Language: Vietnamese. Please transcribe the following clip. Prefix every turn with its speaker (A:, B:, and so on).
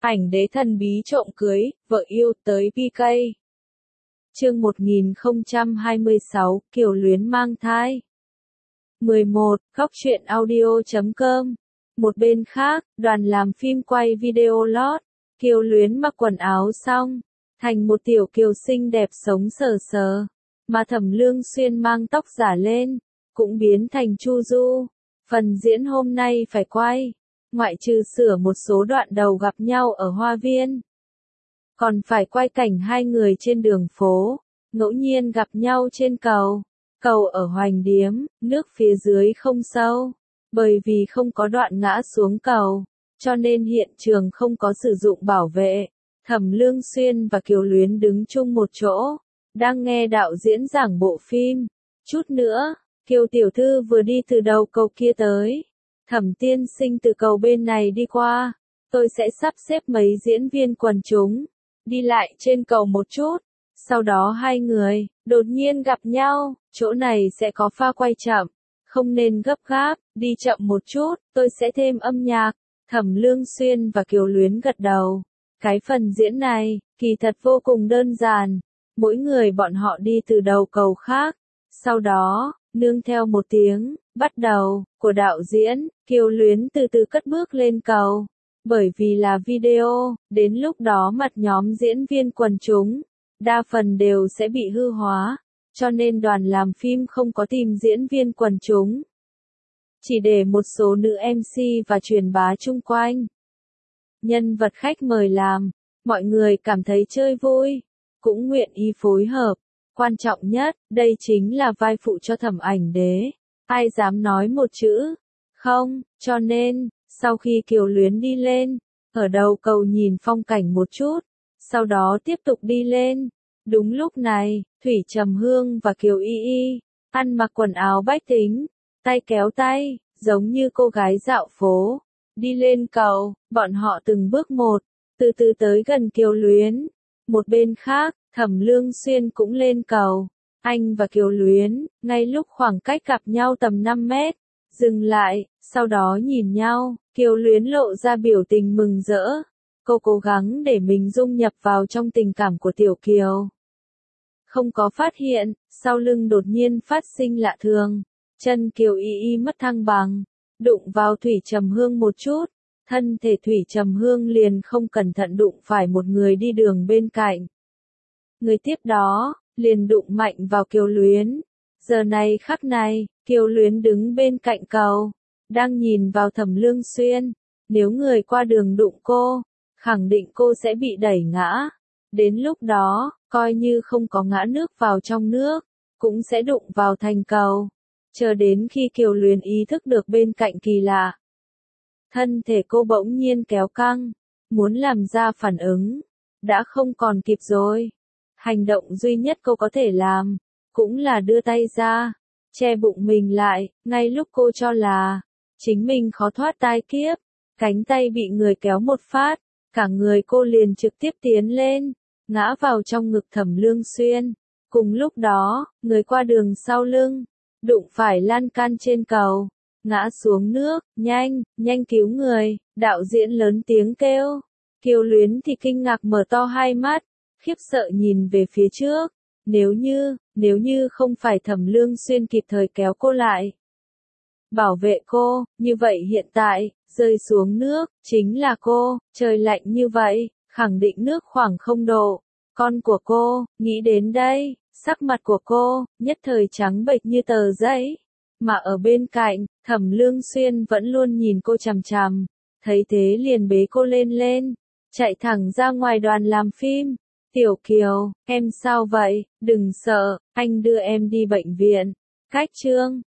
A: Ảnh đế thần bí trộm cưới, vợ yêu tới PK. Chương 1026, Kiều Luyến mang thai. 11. Góc truyện audio.com. Một bên khác, đoàn làm phim quay video lót. Kiều Luyến mặc quần áo xong, thành một tiểu kiều xinh đẹp sống sờ sờ. Mà Thẩm Lương Xuyên mang tóc giả lên, cũng biến thành Chu Du. Phần diễn hôm nay phải quay, ngoại trừ sửa một số đoạn đầu gặp nhau ở hoa viên, còn phải quay cảnh hai người trên đường phố, ngẫu nhiên gặp nhau trên cầu. Cầu ở Hoành Điếm, nước phía dưới không sâu, bởi vì không có đoạn ngã xuống cầu, cho nên hiện trường không có sử dụng bảo vệ. Thẩm Lương Xuyên và Kiều Luyến đứng chung một chỗ, đang nghe đạo diễn giảng bộ phim. Chút nữa, Kiều tiểu thư vừa đi từ đầu cầu kia tới. Thẩm tiên sinh từ cầu bên này đi qua, tôi sẽ sắp xếp mấy diễn viên quần chúng đi lại trên cầu một chút. Sau đó hai người đột nhiên gặp nhau, chỗ này sẽ có pha quay chậm, không nên gấp gáp, đi chậm một chút, tôi sẽ thêm âm nhạc. Thẩm Lương Xuyên và Kiều Luyến gật đầu. Cái phần diễn này, kỳ thật vô cùng đơn giản. Mỗi người bọn họ đi từ đầu cầu khác. Sau đó, nương theo một tiếng bắt đầu của đạo diễn, Kiều Luyến từ từ cất bước lên cầu. Bởi vì là video, đến lúc đó mặt nhóm diễn viên quần chúng, đa phần đều sẽ bị hư hóa, cho nên đoàn làm phim không có tìm diễn viên quần chúng. Chỉ để một số nữ MC và truyền bá chung quanh. Nhân vật khách mời làm, mọi người cảm thấy chơi vui, cũng nguyện ý phối hợp. Quan trọng nhất, đây chính là vai phụ cho Thẩm Ảnh Đế. Ai dám nói một chữ? Không, cho nên, sau khi Kiều Luyến đi lên, ở đầu cầu nhìn phong cảnh một chút, sau đó tiếp tục đi lên. Đúng lúc này, Thủy Trầm Hương và Kiều Y Y, ăn mặc quần áo bách tính, tay kéo tay, giống như cô gái dạo phố, đi lên cầu, bọn họ từng bước một, từ từ tới gần Kiều Luyến. Một bên khác, Thẩm Lương Xuyên cũng lên cầu. Anh và Kiều Luyến, ngay lúc khoảng cách gặp nhau tầm 5 mét, dừng lại, sau đó nhìn nhau, Kiều Luyến lộ ra biểu tình mừng rỡ. Cô cố gắng để mình dung nhập vào trong tình cảm của Tiểu Kiều. Không có phát hiện, sau lưng đột nhiên phát sinh lạ thường. Chân Kiều Y Y mất thăng bằng, đụng vào Thủy Trầm Hương một chút. Thân thể Thủy Trầm Hương liền không cẩn thận đụng phải một người đi đường bên cạnh. Người tiếp đó, liền đụng mạnh vào Kiều Luyến. Giờ này khắc này, Kiều Luyến đứng bên cạnh cầu, đang nhìn vào Thẩm Lương Xuyên. Nếu người qua đường đụng cô, khẳng định cô sẽ bị đẩy ngã. Đến lúc đó, coi như không có ngã nước vào trong nước, cũng sẽ đụng vào thành cầu. Chờ đến khi Kiều Luyến ý thức được bên cạnh kỳ lạ, thân thể cô bỗng nhiên kéo căng, muốn làm ra phản ứng, đã không còn kịp rồi. Hành động duy nhất cô có thể làm, cũng là đưa tay ra, che bụng mình lại. Ngay lúc cô cho là chính mình khó thoát tai kiếp, cánh tay bị người kéo một phát, cả người cô liền trực tiếp tiến lên, ngã vào trong ngực Thẩm Lương Xuyên. Cùng lúc đó, người qua đường sau lưng, đụng phải lan can trên cầu, ngã xuống nước. Nhanh, nhanh cứu người, đạo diễn lớn tiếng kêu. Kiều Luyến thì kinh ngạc mở to hai mắt, khiếp sợ nhìn về phía trước. Nếu như không phải Thẩm Lương Xuyên kịp thời kéo cô lại, bảo vệ cô, như vậy hiện tại, rơi xuống nước, chính là cô. Trời lạnh như vậy, khẳng định nước khoảng 0 độ. Con của cô, nghĩ đến đây, sắc mặt của cô, nhất thời trắng bệch như tờ giấy. Mà ở bên cạnh, Thẩm Lương Xuyên vẫn luôn nhìn cô chằm chằm. Thấy thế liền bế cô lên, chạy thẳng ra ngoài đoàn làm phim. Tiểu Kiều, em sao vậy, đừng sợ, anh đưa em đi bệnh viện. Cách chương